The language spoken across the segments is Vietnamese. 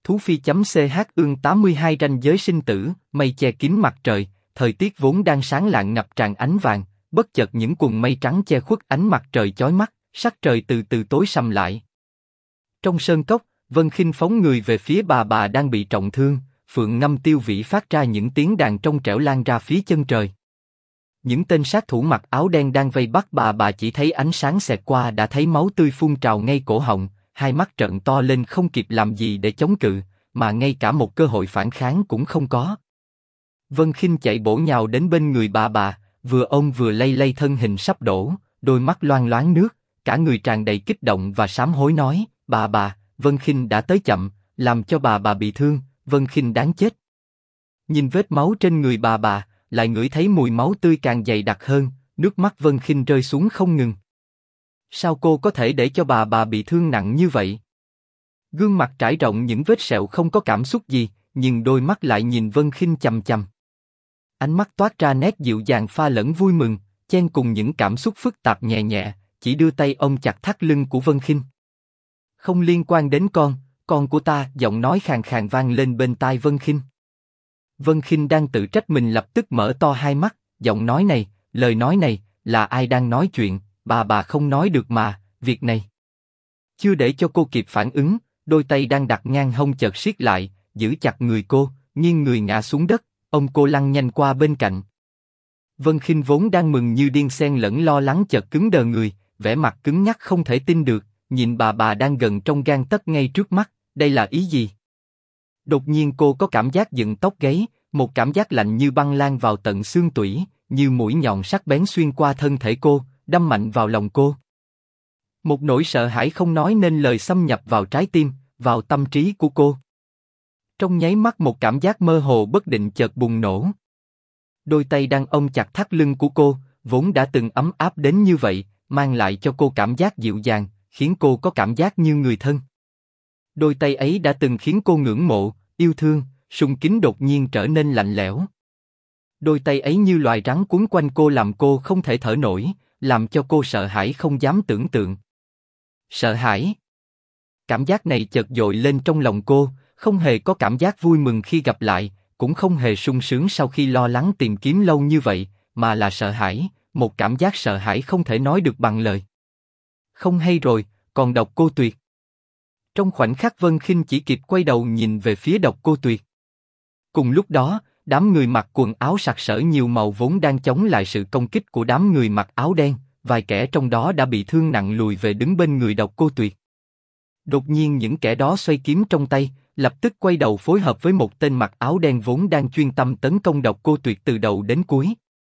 Thú Phi.ch ương 82 ranh giới sinh tử, mây che kín mặt trời, thời tiết vốn đang sáng lạng ngập tràn ánh vàng, bất chợt những quầng mây trắng che khuất ánh mặt trời chói mắt, sắc trời từ từ tối sầm lại. Trong sơn cốc, Vân Khinh phóng người về phía bà đang bị trọng thương, phượng ngâm tiêu vĩ phát ra những tiếng đàn trong trẻo lan ra phía chân trời. Những tên sát thủ mặc áo đen đang vây bắt bà chỉ thấy ánh sáng xẹt qua đã thấy máu tươi phun trào ngay cổ họng, hai mắt trợn to lên không kịp làm gì để chống cự, mà ngay cả một cơ hội phản kháng cũng không có. Vân Khinh chạy bổ nhào đến bên người bà, vừa ôm vừa lay lay thân hình sắp đổ, đôi mắt loang loáng nước, cả người tràn đầy kích động và sám hối nói: bà, Vân Khinh đã tới chậm, làm cho bà bị thương, Vân Khinh đáng chết. Nhìn vết máu trên người bà, lại ngửi thấy mùi máu tươi càng dày đặc hơn, nước mắt Vân Khinh rơi xuống không ngừng. Sao cô có thể để cho bà bị thương nặng như vậy? Gương mặt trải rộng những vết sẹo không có cảm xúc gì, nhưng đôi mắt lại nhìn Vân Khinh chằm chằm. Ánh mắt toát ra nét dịu dàng pha lẫn vui mừng, chen cùng những cảm xúc phức tạp nhẹ nhẹ, chỉ đưa tay ôm chặt thắt lưng của Vân Khinh. Không liên quan đến con của ta, giọng nói khàn khàn vang lên bên tai Vân Khinh. Vân Khinh đang tự trách mình lập tức mở to hai mắt, giọng nói này, lời nói này, là ai đang nói chuyện, bà không nói được mà, việc này. Chưa để cho cô kịp phản ứng, đôi tay đang đặt ngang hông chợt siết lại, giữ chặt người cô, nghiêng người ngã xuống đất, ông cô lăn nhanh qua bên cạnh. Vân Khinh vốn đang mừng như điên xen lẫn lo lắng chợt cứng đờ người, vẻ mặt cứng nhắc không thể tin được, nhìn bà đang gần trong gang tấc ngay trước mắt, đây là ý gì? Đột nhiên cô có cảm giác dựng tóc gáy, một cảm giác lạnh như băng lan vào tận xương tủy, như mũi nhọn sắc bén xuyên qua thân thể cô, đâm mạnh vào lòng cô. Một nỗi sợ hãi không nói nên lời xâm nhập vào trái tim, vào tâm trí của cô. Trong nháy mắt một cảm giác mơ hồ bất định chợt bùng nổ. Đôi tay đang ôm chặt thắt lưng của cô, vốn đã từng ấm áp đến như vậy, mang lại cho cô cảm giác dịu dàng, khiến cô có cảm giác như người thân. Đôi tay ấy đã từng khiến cô ngưỡng mộ, yêu thương, sùng kính đột nhiên trở nên lạnh lẽo. Đôi tay ấy như loài rắn quấn quanh cô làm cô không thể thở nổi, làm cho cô sợ hãi không dám tưởng tượng. Sợ hãi. Cảm giác này chợt dội lên trong lòng cô, không hề có cảm giác vui mừng khi gặp lại, cũng không hề sung sướng sau khi lo lắng tìm kiếm lâu như vậy, mà là sợ hãi, một cảm giác sợ hãi không thể nói được bằng lời. Không hay rồi, còn Độc Cô Tuyệt. Trong khoảnh khắc Vân Khinh chỉ kịp quay đầu nhìn về phía Độc Cô Tuyệt. Cùng lúc đó, đám người mặc quần áo sặc sỡ nhiều màu vốn đang chống lại sự công kích của đám người mặc áo đen, vài kẻ trong đó đã bị thương nặng lùi về đứng bên người Độc Cô Tuyệt. Đột nhiên những kẻ đó xoay kiếm trong tay, lập tức quay đầu phối hợp với một tên mặc áo đen vốn đang chuyên tâm tấn công Độc Cô Tuyệt từ đầu đến cuối.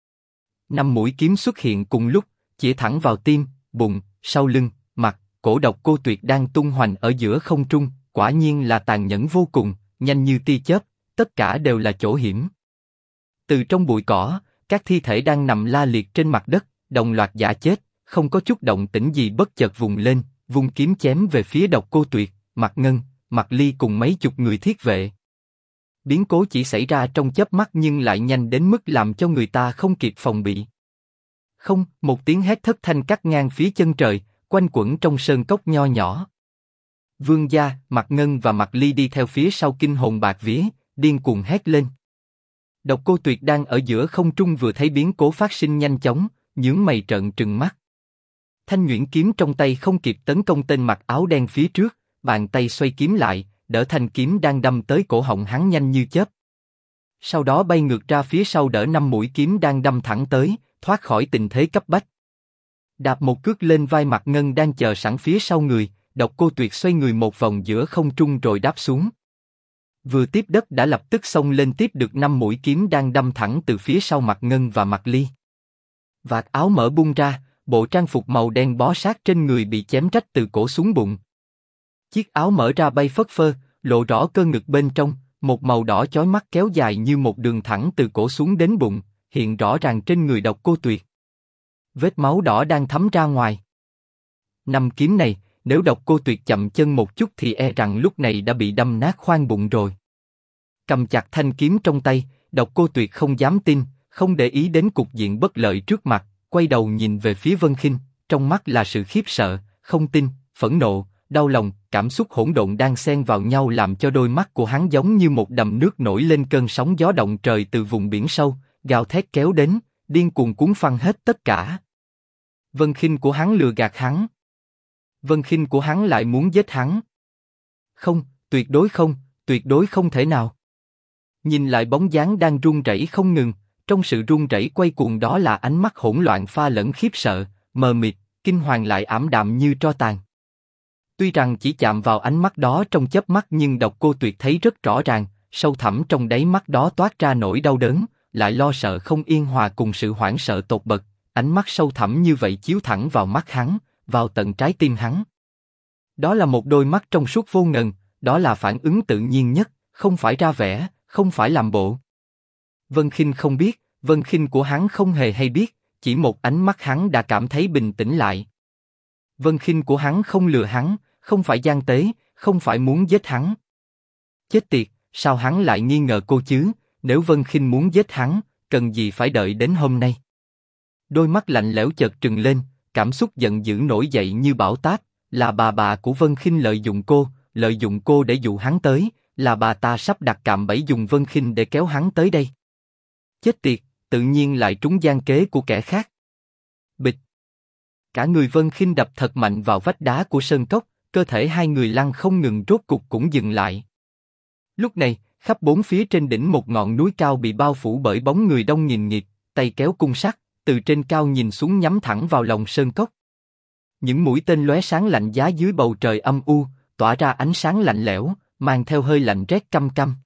5 mũi kiếm xuất hiện cùng lúc, chĩa thẳng vào tim, bụng, sau lưng, mặt, cổ Độc Cô Tuyệt đang tung hoành ở giữa không trung, quả nhiên là tàn nhẫn vô cùng, nhanh như tia chớp, tất cả đều là chỗ hiểm. Từ trong bụi cỏ, các thi thể đang nằm la liệt trên mặt đất, đồng loạt giã chết, không có chút động tĩnh gì bất chợt vùng lên, vung kiếm chém về phía Độc Cô Tuyệt, Mạc Ngân, Mạc Ly cùng mấy chục người thiết vệ. Biến cố chỉ xảy ra trong chớp mắt nhưng lại nhanh đến mức làm cho người ta không kịp phòng bị. Không, một tiếng hét thất thanh cắt ngang phía chân trời, quanh quẩn trong sơn cốc nho nhỏ. Vương gia, Mạc Ngân và Mạc Ly đi theo phía sau kinh hồn bạt vía, điên cuồng hét lên. Độc Cô Tuyệt đang ở giữa không trung vừa thấy biến cố phát sinh nhanh chóng, nhướng mày trợn trừng mắt. Thanh nhuyễn kiếm trong tay không kịp tấn công tên mặc áo đen phía trước, bàn tay xoay kiếm lại, đỡ thanh kiếm đang đâm tới cổ họng hắn nhanh như chớp. Sau đó bay ngược ra phía sau đỡ 5 mũi kiếm đang đâm thẳng tới, thoát khỏi tình thế cấp bách. Đạp một cước lên vai Mạc Ngân đang chờ sẵn phía sau người, Độc Cô Tuyệt xoay người một vòng giữa không trung rồi đáp xuống. Vừa tiếp đất đã lập tức xông lên tiếp được 5 mũi kiếm đang đâm thẳng từ phía sau Mạc Ngân và Mạc Ly. Vạt áo mở bung ra, bộ trang phục màu đen bó sát trên người bị chém rách từ cổ xuống bụng. Chiếc áo mở ra bay phất phơ, lộ rõ cơ ngực bên trong, một màu đỏ chói mắt kéo dài như một đường thẳng từ cổ xuống đến bụng, hiện rõ ràng trên người Độc Cô Tuyệt. Vết máu đỏ đang thấm ra ngoài. 5 kiếm này, nếu Độc Cô Tuyệt chậm chân một chút thì e rằng lúc này đã bị đâm nát khoang bụng rồi. Cầm chặt thanh kiếm trong tay, Độc Cô Tuyệt không dám tin, không để ý đến cục diện bất lợi trước mặt, quay đầu nhìn về phía Vân Khinh, trong mắt là sự khiếp sợ, không tin, phẫn nộ, đau lòng, cảm xúc hỗn độn đang xen vào nhau làm cho đôi mắt của hắn giống như một đầm nước nổi lên cơn sóng gió động trời từ vùng biển sâu, gào thét kéo đến, điên cuồng cuốn phăng hết tất cả. Vân Khinh của hắn lừa gạt hắn. Vân Khinh của hắn lại muốn giết hắn. Không, tuyệt đối không thể nào. Nhìn lại bóng dáng đang run rẩy không ngừng, trong sự run rẩy quay cuồng đó là ánh mắt hỗn loạn pha lẫn khiếp sợ, mờ mịt, kinh hoàng lại ảm đạm như tro tàn. Tuy rằng chỉ chạm vào ánh mắt đó trong chớp mắt nhưng Độc Cô Tuyệt thấy rất rõ ràng, sâu thẳm trong đáy mắt đó toát ra nỗi đau đớn, lại lo sợ không yên hòa cùng sự hoảng sợ tột bậc. Ánh mắt sâu thẳm như vậy chiếu thẳng vào mắt hắn, vào tận trái tim hắn. Đó là một đôi mắt trong suốt vô ngần, đó là phản ứng tự nhiên nhất, không phải ra vẻ, không phải làm bộ. Vân Khinh không biết, Vân Khinh của hắn không hề hay biết, chỉ một ánh mắt hắn đã cảm thấy bình tĩnh lại. Vân Khinh của hắn không lừa hắn, không phải gian tế, không phải muốn giết hắn. Chết tiệt, sao hắn lại nghi ngờ cô chứ? Nếu Vân Khinh muốn giết hắn, cần gì phải đợi đến hôm nay? Đôi mắt lạnh lẽo chợt trừng lên, cảm xúc giận dữ nổi dậy như bão táp. Là bà của Vân Khinh lợi dụng cô để dụ hắn tới, là bà ta sắp đặt cạm bẫy dùng Vân Khinh để kéo hắn tới đây. Chết tiệt, tự nhiên lại trúng gian kế của kẻ khác. Bịch. Cả người Vân Khinh đập thật mạnh vào vách đá của sơn cốc, cơ thể hai người lăn không ngừng rốt cục cũng dừng lại. Lúc này, khắp bốn phía trên đỉnh một ngọn núi cao bị bao phủ bởi bóng người đông nghìn nghịt, tay kéo cung sắt, từ trên cao nhìn xuống nhắm thẳng vào lòng sơn cốc. Những mũi tên lóe sáng lạnh giá dưới bầu trời âm u, tỏa ra ánh sáng lạnh lẽo, mang theo hơi lạnh rét căm căm.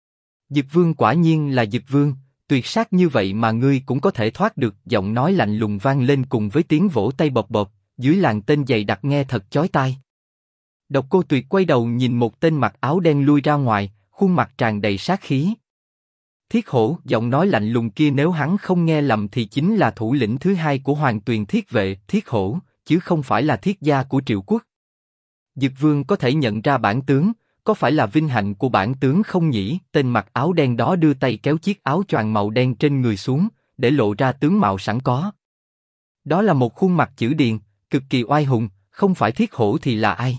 Dực Vương quả nhiên là Dực Vương, tuyệt sát như vậy mà ngươi cũng có thể thoát được. Giọng nói lạnh lùng vang lên cùng với tiếng vỗ tay bộp bộp, dưới làn tên dày đặc nghe thật chói tai. Độc Cô Tuyệt quay đầu nhìn một tên mặc áo đen lui ra ngoài, khuôn mặt tràn đầy sát khí. Thiết Hổ, giọng nói lạnh lùng kia nếu hắn không nghe lầm thì chính là thủ lĩnh thứ hai của Hoàng Tuyền Thiết Vệ, Thiết Hổ, chứ không phải là thiết gia của Triệu Quốc. Dực Vương có thể nhận ra bản tướng, có phải là vinh hạnh của bản tướng không nhỉ? Tên mặc áo đen đó đưa tay kéo chiếc áo choàng màu đen trên người xuống, để lộ ra tướng mạo sẵn có. Đó là một khuôn mặt chữ điền, cực kỳ oai hùng, không phải Thiết Hổ thì là ai?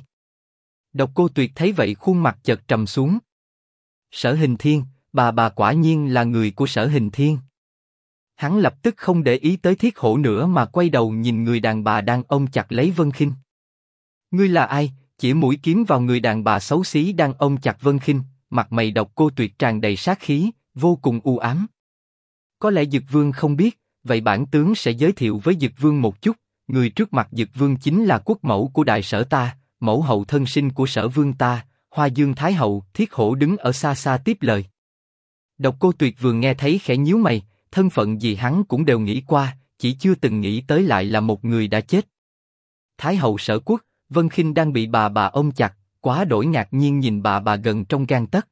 Độc Cô Tuyệt thấy vậy khuôn mặt chợt trầm xuống. Sở Hình Thiên, bà quả nhiên là người của Sở Hình Thiên. Hắn lập tức không để ý tới Thiết Hổ nữa mà quay đầu nhìn người đàn bà đang ôm chặt lấy Vân Khinh. Ngươi là ai? Chỉ mũi kiếm vào người đàn bà xấu xí đang ôm chặt Vân Khinh, mặt mày Độc Cô Tuyệt tràn đầy sát khí, vô cùng u ám. Có lẽ Dực Vương không biết, vậy bản tướng sẽ giới thiệu với Dực Vương một chút. Người trước mặt Dực Vương chính là quốc mẫu của Đại Sở ta, mẫu hậu thân sinh của Sở Vương ta, Hoa Dương Thái hậu. Thiết Hổ đứng ở xa xa tiếp lời. Độc Cô Tuyệt vừa nghe thấy khẽ nhíu mày, thân phận gì hắn cũng đều nghĩ qua, chỉ chưa từng nghĩ tới lại là một người đã chết. Thái hậu Sở Quốc, Vân Khinh đang bị bà ôm chặt, quá đổi ngạc nhiên nhìn bà gần trong gang tấc.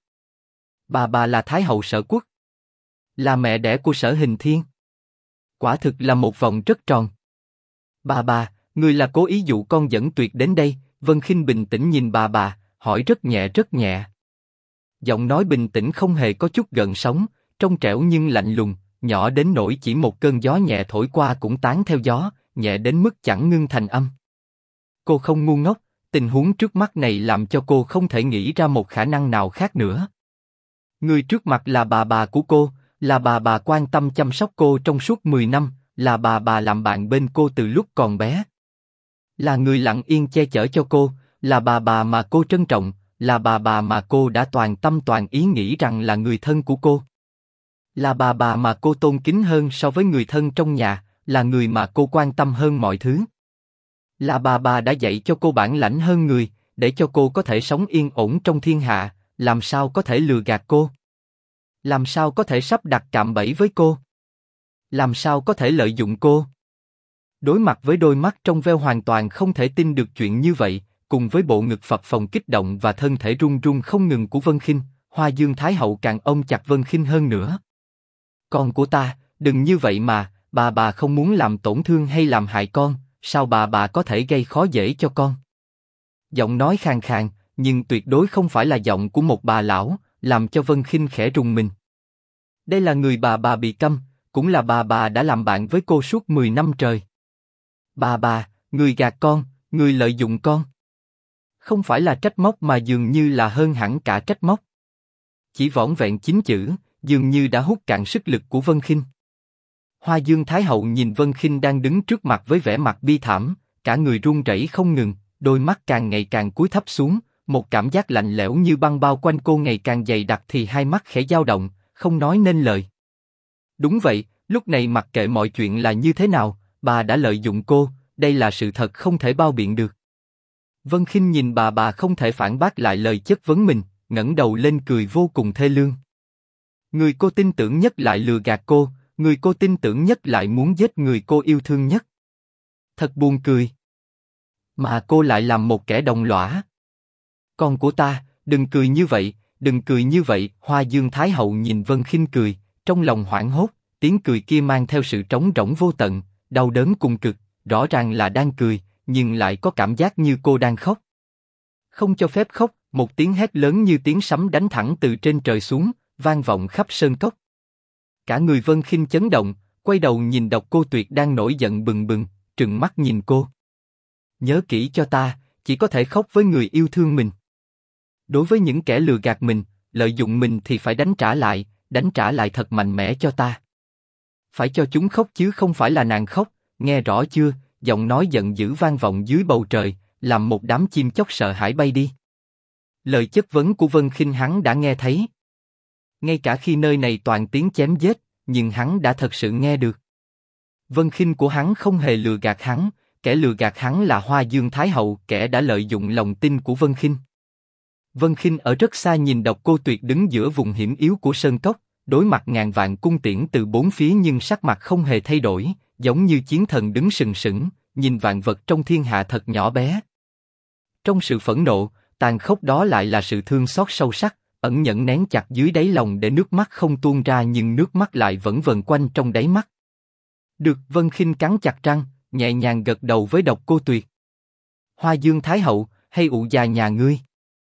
Bà là Thái hậu Sở Quốc, là mẹ đẻ của Sở Hình Thiên. Quả thực là một vòng rất tròn. Bà, người là cố ý dụ con dẫn Tuyệt đến đây? Vân Khinh bình tĩnh nhìn bà, hỏi rất nhẹ. Giọng nói bình tĩnh không hề có chút gợn sóng, trong trẻo nhưng lạnh lùng, nhỏ đến nỗi chỉ một cơn gió nhẹ thổi qua cũng tán theo gió, nhẹ đến mức chẳng ngưng thành âm. Cô không ngu ngốc, tình huống trước mắt này làm cho cô không thể nghĩ ra một khả năng nào khác nữa. Người trước mặt là bà của cô, là bà quan tâm chăm sóc cô trong suốt 10 năm, là bà làm bạn bên cô từ lúc còn bé. Là người lặng yên che chở cho cô, là bà mà cô trân trọng, là bà mà cô đã toàn tâm toàn ý nghĩ rằng là người thân của cô. Là bà mà cô tôn kính hơn so với người thân trong nhà, là người mà cô quan tâm hơn mọi thứ. Là bà đã dạy cho cô bản lãnh hơn người, để cho cô có thể sống yên ổn trong thiên hạ, làm sao có thể lừa gạt cô? Làm sao có thể sắp đặt cạm bẫy với cô? Làm sao có thể lợi dụng cô? Đối mặt với đôi mắt trong veo hoàn toàn không thể tin được chuyện như vậy, cùng với bộ ngực phập phồng kích động và thân thể run run không ngừng của Vân Khinh, Hoa Dương Thái hậu càng ôm chặt Vân Khinh hơn nữa. Con của ta, đừng như vậy mà, bà không muốn làm tổn thương hay làm hại con, sao bà có thể gây khó dễ cho con? Giọng nói khàn khàn, nhưng tuyệt đối không phải là giọng của một bà lão, làm cho Vân Khinh khẽ rùng mình. Đây là người bà bị câm, cũng là bà đã làm bạn với cô suốt 10 năm trời. Bà, người gạt con, người lợi dụng con. Không phải là trách móc mà dường như là hơn hẳn cả trách móc. Chỉ vỏn vẹn 9 chữ, dường như đã hút cạn sức lực của Vân Khinh. Hoa Dương Thái Hậu nhìn Vân Khinh đang đứng trước mặt với vẻ mặt bi thảm, cả người run rẩy không ngừng, đôi mắt càng ngày càng cúi thấp xuống, một cảm giác lạnh lẽo như băng bao quanh cô ngày càng dày đặc thì hai mắt khẽ dao động, không nói nên lời. Đúng vậy, lúc này mặc kệ mọi chuyện là như thế nào, bà đã lợi dụng cô, đây là sự thật không thể bao biện được. Vân Khinh nhìn bà không thể phản bác lại lời chất vấn mình, ngẩng đầu lên cười vô cùng thê lương. Người cô tin tưởng nhất lại lừa gạt cô, người cô tin tưởng nhất lại muốn giết người cô yêu thương nhất. Thật buồn cười. Mà cô lại làm một kẻ đồng lõa. Con của ta, đừng cười như vậy, đừng cười như vậy. Hoa Dương Thái Hậu nhìn Vân Khinh cười, trong lòng hoảng hốt, tiếng cười kia mang theo sự trống rỗng vô tận, đau đớn cùng cực, rõ ràng là đang cười, nhưng lại có cảm giác như cô đang khóc. Không cho phép khóc, một tiếng hét lớn như tiếng sấm đánh thẳng từ trên trời xuống, vang vọng khắp sơn cốc. Cả người Vân Khinh chấn động, quay đầu nhìn Độc Cô Tuyệt đang nổi giận bừng bừng, trừng mắt nhìn cô. Nhớ kỹ cho ta, chỉ có thể khóc với người yêu thương mình. Đối với những kẻ lừa gạt mình, lợi dụng mình thì phải đánh trả lại thật mạnh mẽ cho ta. Phải cho chúng khóc chứ không phải là nàng khóc, nghe rõ chưa? Giọng nói giận dữ vang vọng dưới bầu trời, làm một đám chim chóc sợ hãi bay đi. Lời chất vấn của Vân Khinh hắn đã nghe thấy. Ngay cả khi nơi này toàn tiếng chém giết, nhưng hắn đã thật sự nghe được. Vân Khinh của hắn không hề lừa gạt hắn, kẻ lừa gạt hắn là Hoa Dương Thái Hậu, kẻ đã lợi dụng lòng tin của Vân Khinh. Vân Khinh ở rất xa nhìn Độc Cô Tuyệt đứng giữa vùng hiểm yếu của sơn cốc, đối mặt ngàn vạn cung tiễn từ bốn phía nhưng sắc mặt không hề thay đổi, giống như chiến thần đứng sừng sững, nhìn vạn vật trong thiên hạ thật nhỏ bé. Trong sự phẫn nộ, tàn khốc đó lại là sự thương xót sâu sắc, ẩn nhẫn nén chặt dưới đáy lòng để nước mắt không tuôn ra nhưng nước mắt lại vẫn vần quanh trong đáy mắt. Được, Vân Khinh cắn chặt răng, nhẹ nhàng gật đầu với Độc Cô Tuyệt. Hoa Dương Thái Hậu, hay ụ già nhà ngươi?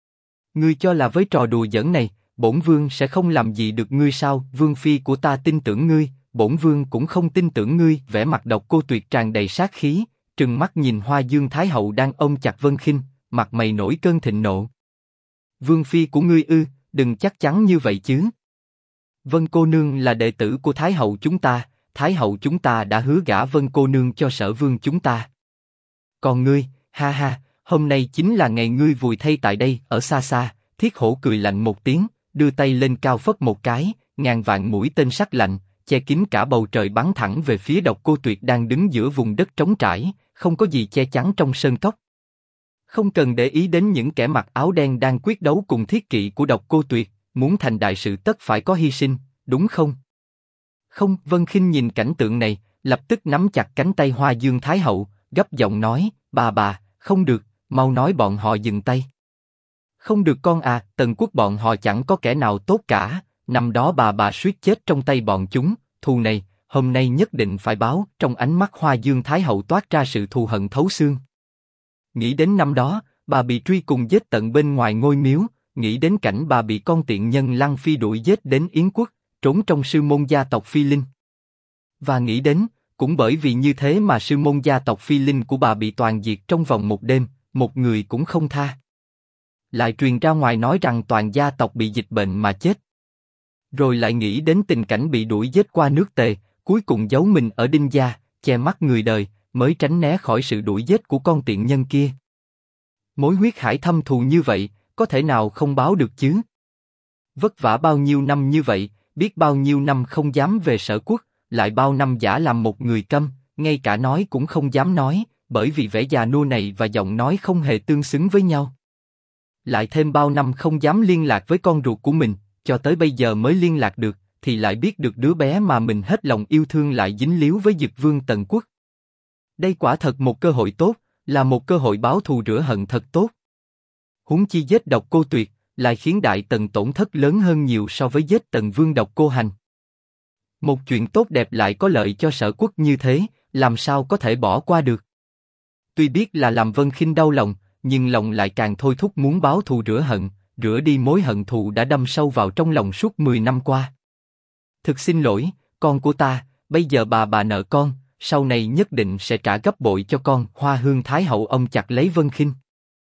Ngươi cho là với trò đùa giỡn này, bổn vương sẽ không làm gì được ngươi sao? Vương phi của ta tin tưởng ngươi, bổn vương cũng không tin tưởng ngươi. Vẻ mặt Độc Cô Tuyệt tràn đầy sát khí, trừng mắt nhìn Hoa Dương Thái Hậu đang ôm chặt Vân Khinh, mặt mày nổi cơn thịnh nộ. Vương phi của ngươi ư? Đừng chắc chắn như vậy chứ. Vân cô nương là đệ tử của Thái Hậu chúng ta, Thái Hậu chúng ta đã hứa gả Vân cô nương cho Sở Vương chúng ta. Còn ngươi, ha ha, hôm nay chính là ngày ngươi vùi thây tại đây. Ở xa xa, Thiết Hổ cười lạnh một tiếng, đưa tay lên cao phất một cái, ngàn vạn mũi tên sắc lạnh, che kín cả bầu trời bắn thẳng về phía Độc Cô Tuyệt đang đứng giữa vùng đất trống trải, không có gì che chắn trong sơn cốc. Không cần để ý đến những kẻ mặc áo đen đang quyết đấu cùng thiết kỵ của Độc Cô Tuyệt, muốn thành đại sự tất phải có hy sinh, đúng không? Không, Vân Khinh nhìn cảnh tượng này, lập tức nắm chặt cánh tay Hoa Dương Thái Hậu, gấp giọng nói, bà, không được, mau nói bọn họ dừng tay. Không được con à, Tần Quốc bọn họ chẳng có kẻ nào tốt cả, năm đó bà suýt chết trong tay bọn chúng, thù này, hôm nay nhất định phải báo. Trong ánh mắt Hoa Dương Thái Hậu toát ra sự thù hận thấu xương. Nghĩ đến năm đó, bà bị truy cùng giết tận bên ngoài ngôi miếu, nghĩ đến cảnh bà bị con tiện nhân Lăng Phi đuổi giết đến Yến Quốc, trốn trong sư môn gia tộc Phi Linh. Và nghĩ đến, cũng bởi vì như thế mà sư môn gia tộc Phi Linh của bà bị toàn diệt trong vòng một đêm, một người cũng không tha. Lại truyền ra ngoài nói rằng toàn gia tộc bị dịch bệnh mà chết. Rồi lại nghĩ đến tình cảnh bị đuổi giết qua nước Tề, cuối cùng giấu mình ở Đinh gia, che mắt người đời, mới tránh né khỏi sự đuổi giết của con tiện nhân kia. Mối huyết hải thâm thù như vậy, có thể nào không báo được chứ? Vất vả bao nhiêu năm như vậy, biết bao nhiêu năm không dám về Sở Quốc, lại bao năm giả làm một người câm, ngay cả nói cũng không dám nói, bởi vì vẻ già nua này và giọng nói không hề tương xứng với nhau. Lại thêm bao năm không dám liên lạc với con ruột của mình, cho tới bây giờ mới liên lạc được, thì lại biết được đứa bé mà mình hết lòng yêu thương lại dính líu với Dực Vương Tần Quốc. Đây quả thật một cơ hội tốt, là một cơ hội báo thù rửa hận thật tốt. Huống chi giết Độc Cô Tuyệt, lại khiến Đại Tần tổn thất lớn hơn nhiều so với giết Tần Vương Độc Cô Hành. Một chuyện tốt đẹp lại có lợi cho Sở Quốc như thế, làm sao có thể bỏ qua được? Tuy biết là làm Vân Khinh đau lòng, nhưng lòng lại càng thôi thúc muốn báo thù rửa hận, rửa đi mối hận thù đã đâm sâu vào trong lòng suốt 10 năm qua. Thực xin lỗi, con của ta, bây giờ bà nợ con, sau này nhất định sẽ trả gấp bội cho con. Hoa Hương Thái Hậu ôm chặt lấy Vân Khinh.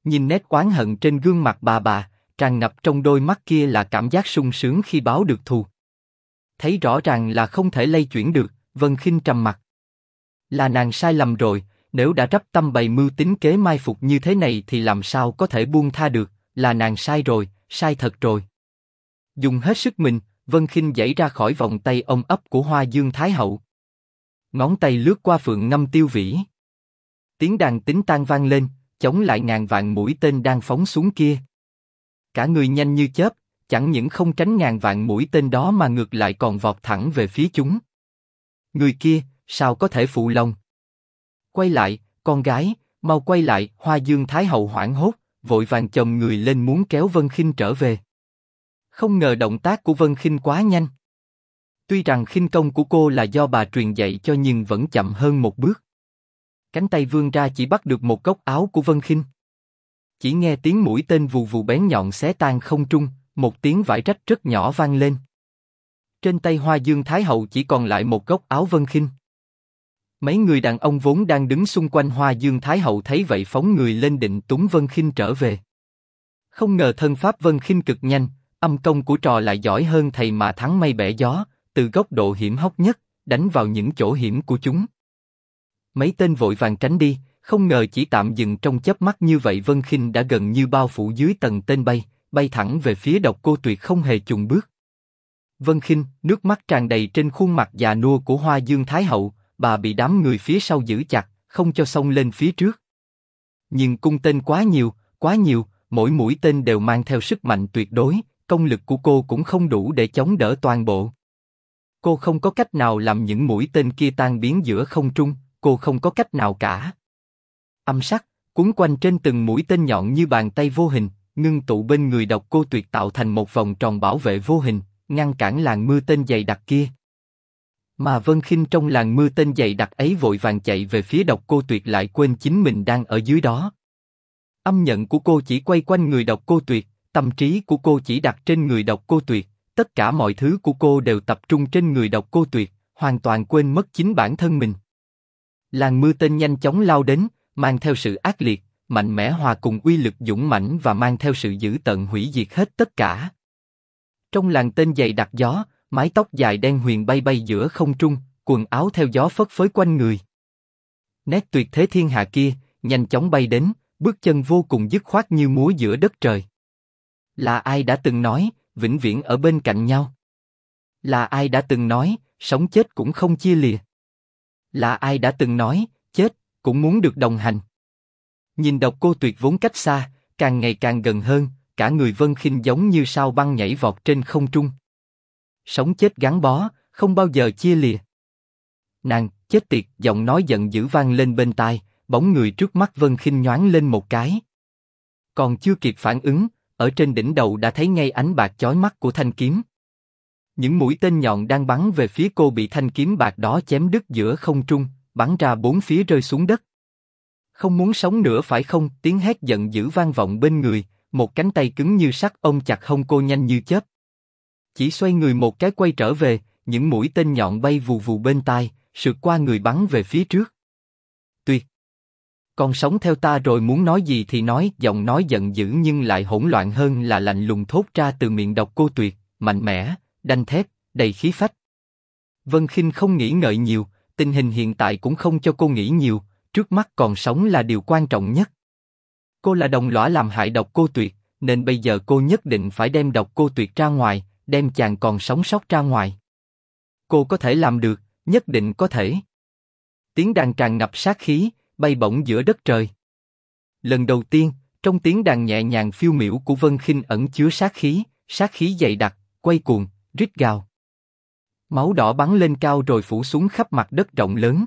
Nhìn nét oán hận trên gương mặt bà, tràn ngập trong đôi mắt kia là cảm giác sung sướng khi báo được thù. Thấy rõ ràng là không thể lay chuyển được, Vân Khinh trầm mặt. Là nàng sai lầm rồi, nếu đã rắp tâm bày mưu tính kế mai phục như thế này thì làm sao có thể buông tha được, là nàng sai rồi, sai thật rồi. Dùng hết sức mình, Vân Khinh giãy ra khỏi vòng tay ôm ấp của Hoa Dương Thái Hậu. Ngón tay lướt qua phượng ngâm tiêu vĩ. Tiếng đàn tính tan vang lên, chống lại ngàn vạn mũi tên đang phóng xuống kia. Cả người nhanh như chớp, chẳng những không tránh ngàn vạn mũi tên đó mà ngược lại còn vọt thẳng về phía chúng. Người kia, sao có thể phụ lòng? Quay lại, con gái, mau quay lại! Hoa Dương Thái Hậu hoảng hốt, vội vàng chồm người lên muốn kéo Vân Khinh trở về. Không ngờ động tác của Vân Khinh quá nhanh. Tuy rằng khinh công của cô là do bà truyền dạy cho nhưng vẫn chậm hơn một bước. Cánh tay vươn ra chỉ bắt được một góc áo của Vân Khinh. Chỉ nghe tiếng mũi tên vù vù bén nhọn xé tan không trung, một tiếng vải rách rất nhỏ vang lên. Trên tay Hoa Dương Thái Hậu chỉ còn lại một góc áo Vân Khinh. Mấy người đàn ông vốn đang đứng xung quanh Hoa Dương Thái Hậu thấy vậy phóng người lên định túm Vân Khinh trở về. Không ngờ thân pháp Vân Khinh cực nhanh, âm công của trò lại giỏi hơn thầy mà thắng mây bẻ gió, từ góc độ hiểm hóc nhất, đánh vào những chỗ hiểm của chúng. Mấy tên vội vàng tránh đi, không ngờ chỉ tạm dừng trong chớp mắt như vậy Vân Khinh đã gần như bao phủ dưới tầng tên bay thẳng về phía Độc Cô Tuyệt không hề chùn bước. Vân Khinh, nước mắt tràn đầy trên khuôn mặt già nua của Hoa Dương Thái Hậu, bà bị đám người phía sau giữ chặt, không cho xông lên phía trước. Nhưng cung tên quá nhiều, mỗi mũi tên đều mang theo sức mạnh tuyệt đối, công lực của cô cũng không đủ để chống đỡ toàn bộ. Cô không có cách nào làm những mũi tên kia tan biến giữa không trung, cô không có cách nào cả. Âm sắc cuốn quanh trên từng mũi tên nhọn như bàn tay vô hình, ngưng tụ bên người Độc Cô Tuyệt tạo thành một vòng tròn bảo vệ vô hình, ngăn cản làn mưa tên dày đặc kia. Mà Vân Khinh trong làn mưa tên dày đặc ấy vội vàng chạy về phía Độc Cô Tuyệt lại quên chính mình đang ở dưới đó. Âm nhận của cô chỉ quay quanh người Độc Cô Tuyệt, tâm trí của cô chỉ đặt trên người Độc Cô Tuyệt, tất cả mọi thứ của cô đều tập trung trên người Độc Cô Tuyệt, hoàn toàn quên mất chính bản thân mình. Làn mưa tên nhanh chóng lao đến, mang theo sự ác liệt, mạnh mẽ hòa cùng uy lực dũng mãnh và mang theo sự dữ tợn hủy diệt hết tất cả. Trong làn tên dày đặc gió, mái tóc dài đen huyền bay giữa không trung, quần áo theo gió phất phới quanh người. Nét tuyệt thế thiên hạ kia, nhanh chóng bay đến, bước chân vô cùng dứt khoát như múa giữa đất trời. Là ai đã từng nói, vĩnh viễn ở bên cạnh nhau? Là ai đã từng nói, sống chết cũng không chia lìa? Là ai đã từng nói, chết cũng muốn được đồng hành? Nhìn Độc Cô Tuyệt vốn cách xa, càng ngày càng gần hơn, cả người Vân Khinh giống như sao băng nhảy vọt trên không trung. Sống chết gắn bó, không bao giờ chia lìa. Nàng, chết tiệt! Giọng nói giận dữ vang lên bên tai, bóng người trước mắt Vân Khinh nhoáng lên một cái. Còn chưa kịp phản ứng, ở trên đỉnh đầu đã thấy ngay ánh bạc chói mắt của thanh kiếm. Những mũi tên nhọn đang bắn về phía cô bị thanh kiếm bạc đó chém đứt giữa không trung, bắn ra bốn phía rơi xuống đất. Không muốn sống nữa phải không? Tiếng hét giận dữ vang vọng bên người, một cánh tay cứng như sắt ôm chặt hông cô nhanh như chớp. Chỉ xoay người một cái quay trở về, những mũi tên nhọn bay vù vù bên tai, sượt qua người bắn về phía trước. Tuyệt! Còn sống theo ta rồi, muốn nói gì thì nói. Giọng nói giận dữ nhưng lại hỗn loạn hơn là lạnh lùng thốt ra từ miệng Độc Cô Tuyệt, mạnh mẽ, đanh thép, đầy khí phách. Vân Khinh không nghĩ ngợi nhiều, tình hình hiện tại cũng không cho cô nghĩ nhiều, trước mắt còn sống là điều quan trọng nhất. Cô là đồng lõa làm hại Độc Cô Tuyệt, nên bây giờ cô nhất định phải đem Độc Cô Tuyệt ra ngoài, đem chàng còn sống sót ra ngoài. Cô có thể làm được, nhất định có thể. Tiếng đàn tràn ngập sát khí, bay bổng giữa đất trời. Lần đầu tiên, trong tiếng đàn nhẹ nhàng phiêu miểu của Vân Khinh ẩn chứa sát khí dày đặc, quay cuồng, rít gào. Máu đỏ bắn lên cao rồi phủ xuống khắp mặt đất rộng lớn.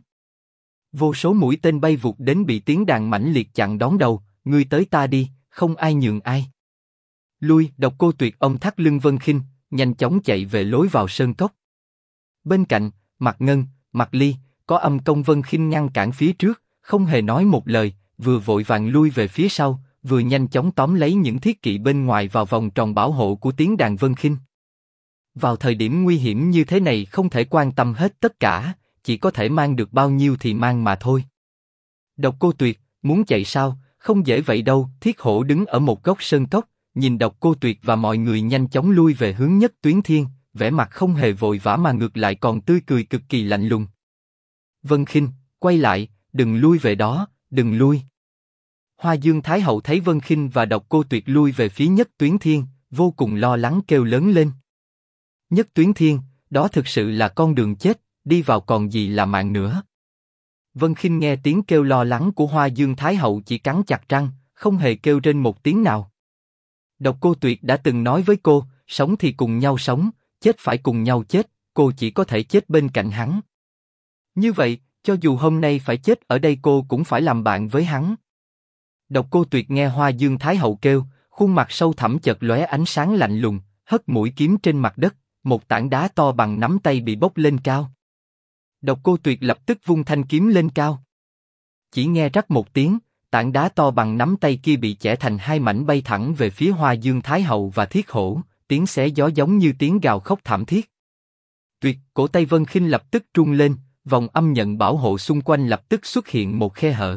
Vô số mũi tên bay vụt đến bị tiếng đàn mãnh liệt chặn đón đầu, ngươi tới ta đi, không ai nhường ai. Lui! Độc Cô Tuyệt ôm thắt lưng Vân Khinh, nhanh chóng chạy về lối vào sơn cốc. Bên cạnh, Mạc Ngân, Mạc Ly, có Âm Công Vân Khinh ngăn cản phía trước, không hề nói một lời, vừa vội vàng lui về phía sau, vừa nhanh chóng tóm lấy những thiết kỵ bên ngoài vào vòng tròn bảo hộ của tiếng đàn Vân Khinh. Vào thời điểm nguy hiểm như thế này không thể quan tâm hết tất cả, chỉ có thể mang được bao nhiêu thì mang mà thôi. Độc Cô Tuyệt, muốn chạy sao? không dễ vậy đâu. Thiết Hổ đứng ở một góc sơn cốc, nhìn Độc Cô Tuyệt và mọi người nhanh chóng lui về hướng Nhất Tuyến Thiên, vẻ mặt không hề vội vã mà ngược lại còn tươi cười cực kỳ lạnh lùng. Vân Khinh, quay lại, đừng lui về đó, đừng lui. Hoa Dương Thái Hậu thấy Vân Khinh và Độc Cô Tuyệt lui về phía Nhất Tuyến Thiên, vô cùng lo lắng kêu lớn lên. Nhất Tuyến Thiên, đó thực sự là con đường chết, đi vào còn gì là mạng nữa. Vân Khinh nghe tiếng kêu lo lắng của Hoa Dương Thái Hậu chỉ cắn chặt răng, không hề kêu trên một tiếng nào. Độc Cô Tuyệt đã từng nói với cô, sống thì cùng nhau sống, chết phải cùng nhau chết, cô chỉ có thể chết bên cạnh hắn. Như vậy, cho dù hôm nay phải chết ở đây cô cũng phải làm bạn với hắn. Độc Cô Tuyệt nghe Hoa Dương Thái Hậu kêu, khuôn mặt sâu thẳm chợt lóe ánh sáng lạnh lùng, hất mũi kiếm trên mặt đất, một tảng đá to bằng nắm tay bị bốc lên cao. Độc Cô Tuyệt lập tức vung thanh kiếm lên cao. Chỉ nghe rắc một tiếng, tảng đá to bằng nắm tay kia bị chẻ thành hai mảnh bay thẳng về phía Hoa Dương Thái Hậu và Thiết Hổ, tiếng xé gió giống như tiếng gào khóc thảm thiết. Tuyệt, cổ tay Vân Khinh lập tức rung lên, vòng âm nhận bảo hộ xung quanh lập tức xuất hiện một khe hở.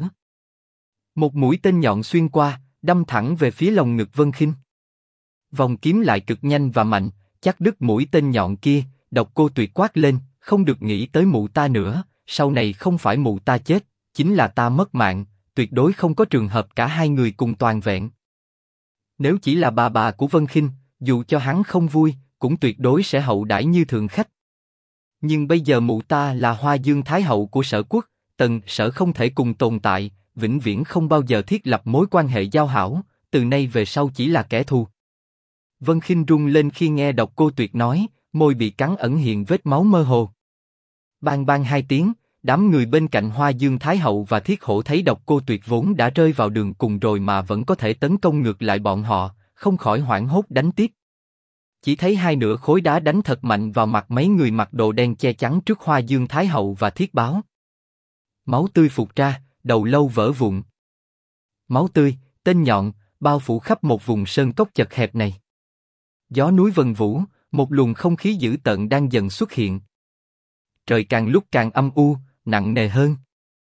Một mũi tên nhọn xuyên qua, đâm thẳng về phía lồng ngực Vân Khinh. Vòng kiếm lại cực nhanh và mạnh, chắc đứt mũi tên nhọn kia. Độc Cô Tuyệt quát lên, không được nghĩ tới mụ ta nữa, sau này không phải mụ ta chết, chính là ta mất mạng, tuyệt đối không có trường hợp cả hai người cùng toàn vẹn. Nếu chỉ là bà của Vân Khinh, dù cho hắn không vui, cũng tuyệt đối sẽ hậu đãi như thường khách. Nhưng bây giờ mụ ta là Hoa Dương Thái Hậu của Sở Quốc, Tần Sở không thể cùng tồn tại, vĩnh viễn không bao giờ thiết lập mối quan hệ giao hảo, từ nay về sau chỉ là kẻ thù. Vân Khinh rung lên khi nghe Độc Cô Tuyệt nói, môi bị cắn ẩn hiện vết máu mơ hồ. Bang bang hai tiếng, đám người bên cạnh Hoa Dương Thái Hậu và Thiết Hổ thấy Độc Cô Tuyệt vốn đã rơi vào đường cùng rồi mà vẫn có thể tấn công ngược lại bọn họ, không khỏi hoảng hốt đánh tiếp. Chỉ thấy hai nửa khối đá đánh thật mạnh vào mặt mấy người mặc đồ đen che chắn trước Hoa Dương Thái Hậu và Thiết Báo. Máu tươi phụt ra, đầu lâu vỡ vụn. Máu tươi, tên nhọn, bao phủ khắp một vùng sơn cốc chật hẹp này. Gió núi vần vũ, một luồng không khí dữ tợn đang dần xuất hiện. Trời càng lúc càng âm u, nặng nề hơn.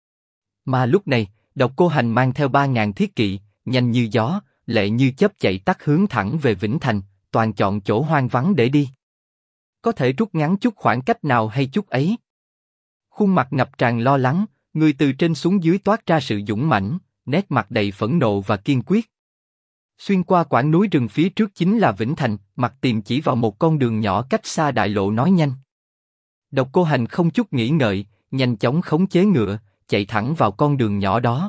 Mà lúc này, Độc Cô Hành mang theo 3.000 thiết kỵ, nhanh như gió, lẹ như chớp chạy tắt hướng thẳng về Vĩnh Thành, toàn chọn chỗ hoang vắng để đi. Có thể rút ngắn chút khoảng cách nào hay chút ấy. Khuôn mặt ngập tràn lo lắng, người từ trên xuống dưới toát ra sự dũng mãnh, nét mặt đầy phẫn nộ và kiên quyết. Xuyên qua quãng núi rừng phía trước chính là Vĩnh Thành, Mặt Tiềm chỉ vào một con đường nhỏ cách xa đại lộ nói nhanh. Độc Cô Hành không chút nghĩ ngợi, nhanh chóng khống chế ngựa, chạy thẳng vào con đường nhỏ đó.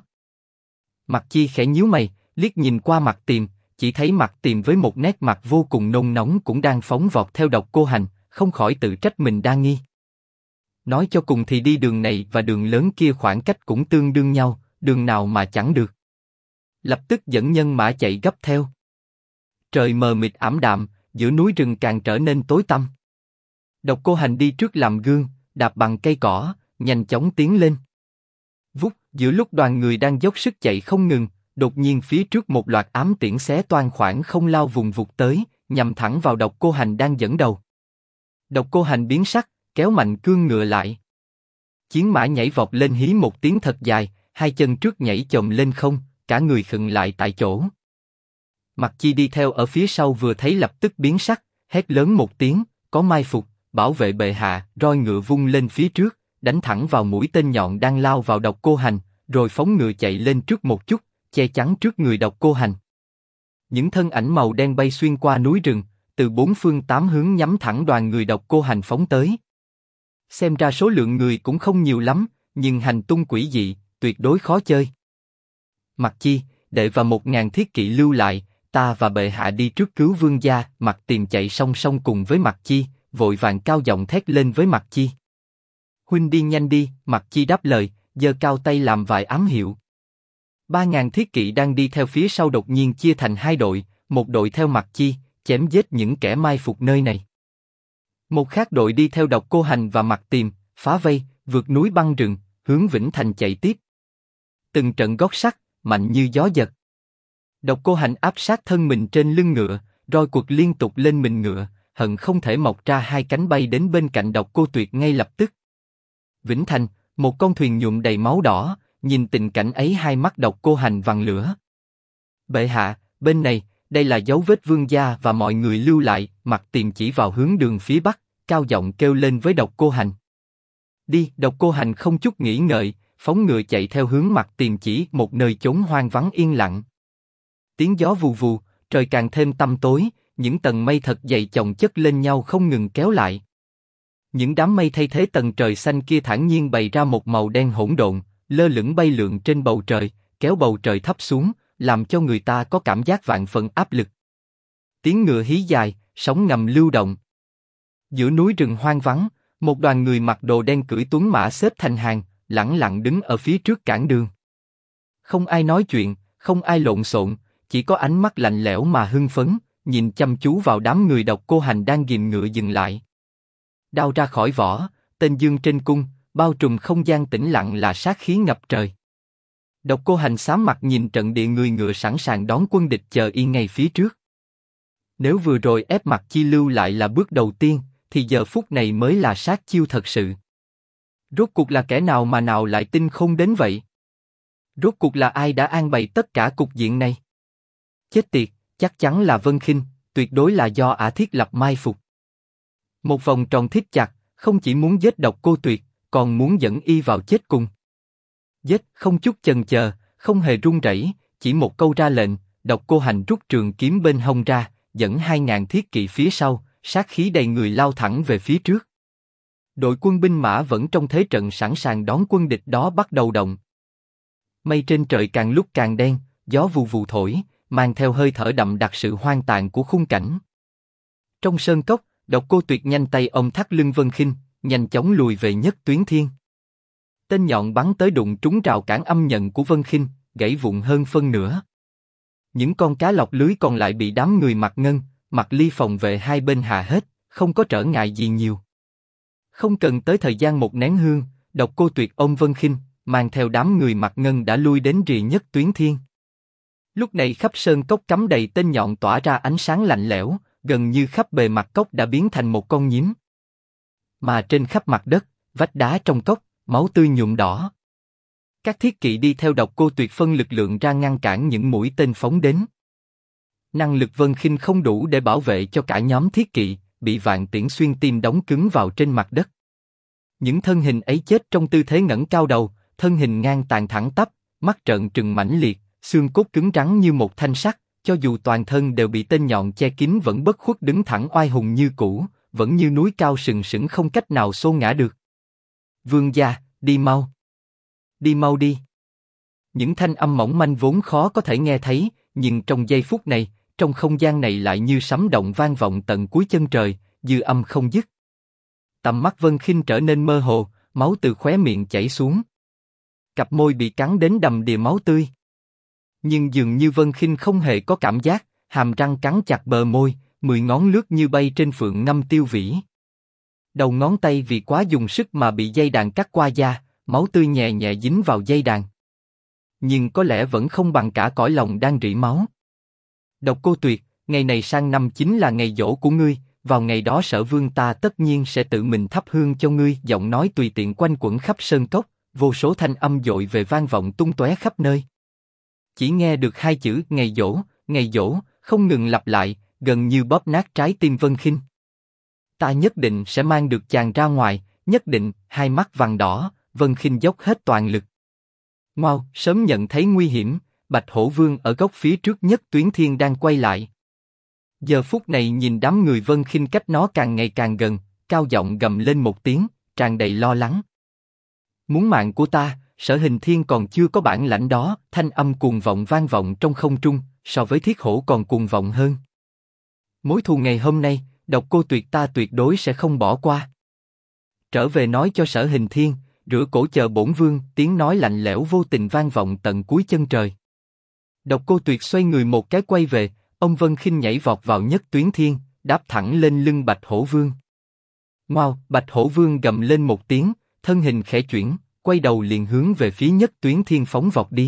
Mặt Chi khẽ nhíu mày, liếc nhìn qua Mặt Tiềm, chỉ thấy Mặt Tiềm với một nét mặt vô cùng nôn nóng cũng đang phóng vọt theo Độc Cô Hành, không khỏi tự trách mình đa nghi. Nói cho cùng thì đi đường này và đường lớn kia khoảng cách cũng tương đương nhau, đường nào mà chẳng được. Lập tức dẫn nhân mã chạy gấp theo. Trời mờ mịt ảm đạm, giữa núi rừng càng trở nên tối tăm. Độc Cô Hành đi trước làm gương, đạp bằng cây cỏ, nhanh chóng tiến lên. Vút, giữa lúc đoàn người đang dốc sức chạy không ngừng, đột nhiên phía trước một loạt ám tiễn xé toang khoảng không lao vùng vụt tới, nhằm thẳng vào Độc Cô Hành đang dẫn đầu. Độc Cô Hành biến sắc, kéo mạnh cương ngựa lại. Chiến mã nhảy vọt lên hí một tiếng thật dài, hai chân trước nhảy chồm lên không, cả người khựng lại tại chỗ. Mặt Chi đi theo ở phía sau vừa thấy lập tức biến sắc, hét lớn một tiếng, có mai phục, bảo vệ bệ hạ, roi ngựa vung lên phía trước, đánh thẳng vào mũi tên nhọn đang lao vào Độc Cô Hành, rồi phóng ngựa chạy lên trước một chút, che chắn trước người Độc Cô Hành. Những thân ảnh màu đen bay xuyên qua núi rừng, từ bốn phương tám hướng nhắm thẳng đoàn người Độc Cô Hành phóng tới. Xem ra số lượng người cũng không nhiều lắm, nhưng hành tung quỷ dị, tuyệt đối khó chơi. Mặt Chi, đệ và 1.000 thiết kỵ lưu lại, ta và bệ hạ đi trước cứu vương gia. Mặt Tiềm chạy song song cùng với Mặt Chi, vội vàng cao giọng thét lên với Mặt Chi. Huynh đi nhanh đi, Mặt Chi đáp lời, giơ cao tay làm vài ám hiệu. 3.000 thiết kỵ đang đi theo phía sau đột nhiên chia thành hai đội, một đội theo Mặt Chi, chém giết những kẻ mai phục nơi này. Một khác đội đi theo Độc Cô Hành và Mặt Tiềm, phá vây, vượt núi băng rừng, hướng Vĩnh Thành chạy tiếp. Từng trận gót sắt, mạnh như gió giật. Độc Cô Hành áp sát thân mình trên lưng ngựa, roi quật liên tục lên mình ngựa, hận không thể mọc ra hai cánh bay đến bên cạnh Độc Cô Tuyệt ngay lập tức. Vĩnh Thành, một con thuyền nhuộm đầy máu đỏ, nhìn tình cảnh ấy hai mắt Độc Cô Hành vằn lửa. Bệ hạ, bên này, đây là dấu vết vương gia và mọi người lưu lại. Mặt Tiền chỉ vào hướng đường phía bắc, cao giọng kêu lên với Độc Cô Hành. Đi, Độc Cô Hành không chút nghĩ ngợi, phóng ngựa chạy theo hướng Mặt Tiền chỉ, một nơi chốn hoang vắng yên lặng. Tiếng gió vù vù, trời càng thêm tăm tối, những tầng mây thật dày chồng chất lên nhau không ngừng kéo lại. Những đám mây thay thế tầng trời xanh kia thản nhiên bày ra một màu đen hỗn độn, lơ lửng bay lượn trên bầu trời, kéo bầu trời thấp xuống, làm cho người ta có cảm giác vạn phần áp lực. Tiếng ngựa hí dài, sóng ngầm lưu động. Giữa núi rừng hoang vắng, một đoàn người mặc đồ đen cưỡi tuấn mã xếp thành hàng, lẳng lặng đứng ở phía trước cản đường. Không ai nói chuyện, không ai lộn xộn, chỉ có ánh mắt lạnh lẽo mà hưng phấn, nhìn chăm chú vào đám người Độc Cô Hành đang ghìm ngựa dừng lại. Đao ra khỏi vỏ, tên dương trên cung, bao trùm không gian tĩnh lặng là sát khí ngập trời. Độc Cô Hành xám mặt nhìn trận địa người ngựa sẵn sàng đón quân địch chờ yên ngay phía trước. Nếu vừa rồi ép Mặt Chi lưu lại là bước đầu tiên, thì giờ phút này mới là sát chiêu thật sự. Rốt cuộc là kẻ nào mà nào lại tinh khôn đến vậy? Rốt cuộc là ai đã an bày tất cả cục diện này? Chết tiệt, chắc chắn là Vân Khinh, tuyệt đối là do ả thiết lập mai phục. Một vòng tròn thít chặt, không chỉ muốn giết Độc Cô Tuyệt, còn muốn dẫn y vào chết cùng. Giết, không chút chần chờ, không hề run rẩy, chỉ một câu ra lệnh, Độc Cô Hành rút trường kiếm bên hông ra, dẫn 2000 thiết kỵ phía sau, sát khí đầy người lao thẳng về phía trước. Đội quân binh mã vẫn trong thế trận sẵn sàng đón quân địch đó bắt đầu động. Mây trên trời càng lúc càng đen, gió vù vù thổi, mang theo hơi thở đậm đặc sự hoang tàn của khung cảnh. Trong sơn cốc, Độc Cô Tuyệt nhanh tay ôm thắt lưng Vân Khinh, nhanh chóng lùi về Nhất Tuyến Thiên. Tên nhọn bắn tới đụng trúng rào cản âm nhận của Vân Khinh, gãy vụn hơn phân nửa. Những con cá lọc lưới còn lại bị đám người Mặt Ngân, Mặt Ly phòng vệ hai bên hạ hết, không có trở ngại gì nhiều. Không cần tới thời gian một nén hương, Độc Cô Tuyệt ôm Vân Khinh, mang theo đám người Mặt Ngân đã lui đến rìa Nhất Tuyến Thiên. Lúc này khắp sơn cốc cắm đầy tên nhọn tỏa ra ánh sáng lạnh lẽo, gần như khắp bề mặt cốc đã biến thành một con nhím. Mà trên khắp mặt đất, vách đá trong cốc, máu tươi nhuộm đỏ. Các thiết kỵ đi theo Độc Cô Tuyệt phân lực lượng ra ngăn cản những mũi tên phóng đến. Năng lực Vân Khinh không đủ để bảo vệ cho cả nhóm thiết kỵ, bị vạn tiễn xuyên tim đóng cứng vào trên mặt đất. Những thân hình ấy chết trong tư thế ngẩng cao đầu, thân hình ngang tàn thẳng tắp, mắt trợn trừng mãnh liệt, xương cốt cứng rắn như một thanh sắt, cho dù toàn thân đều bị tên nhọn che kín vẫn bất khuất đứng thẳng oai hùng như cũ, vẫn như núi cao sừng sững không cách nào xô ngã được. Vương gia, đi mau. Đi mau đi. Những thanh âm mỏng manh vốn khó có thể nghe thấy, nhưng trong giây phút này, trong không gian này lại như sấm động vang vọng tận cuối chân trời, dư âm không dứt. Tầm mắt Vân Khinh trở nên mơ hồ, máu từ khóe miệng chảy xuống. Cặp môi bị cắn đến đầm đìa máu tươi. Nhưng dường như Vân Khinh không hề có cảm giác, hàm răng cắn chặt bờ môi, 10 ngón lướt như bay trên phượng ngâm tiêu vĩ. Đầu ngón tay vì quá dùng sức mà bị dây đàn cắt qua da, máu tươi nhẹ nhẹ dính vào dây đàn. Nhưng có lẽ vẫn không bằng cả cõi lòng đang rỉ máu. Độc Cô Tuyệt, ngày này sang năm chính là ngày giỗ của ngươi, vào ngày đó Sở Vương ta tất nhiên sẽ tự mình thắp hương cho ngươi. Giọng nói tùy tiện quanh quẩn khắp sơn cốc, vô số thanh âm dội về vang vọng tung tóe khắp nơi. Chỉ nghe được hai chữ ngày giỗ, không ngừng lặp lại, gần như bóp nát trái tim Vân Khinh. Ta nhất định sẽ mang được chàng ra ngoài, nhất định. Hai mắt vằn đỏ, Vân Khinh dốc hết toàn lực. Mau, sớm nhận thấy nguy hiểm. Bạch Hổ Vương ở góc phía trước Nhất Tuyến Thiên đang quay lại. Giờ phút này nhìn đám người Vân Khinh cách nó càng ngày càng gần, cao giọng gầm lên một tiếng, tràn đầy lo lắng. Muốn mạng của ta, Sở Hình Thiên còn chưa có bản lãnh đó. Thanh âm cuồng vọng vang vọng trong không trung, so với Thiết Hổ còn cuồng vọng hơn. Mối thù ngày hôm nay, Độc Cô Tuyệt ta tuyệt đối sẽ không bỏ qua. Trở về nói cho Sở Hình Thiên, rửa cổ chờ bổn vương. Tiếng nói lạnh lẽo vô tình vang vọng tận cuối chân trời. Độc Cô Tuyệt xoay người một cái quay về, ông Vân Khinh nhảy vọt vào Nhất Tuyến Thiên, đáp thẳng lên lưng Bạch Hổ Vương. Mau! Bạch Hổ Vương gầm lên một tiếng, thân hình khẽ chuyển, quay đầu liền hướng về phía Nhất Tuyến Thiên phóng vọt đi.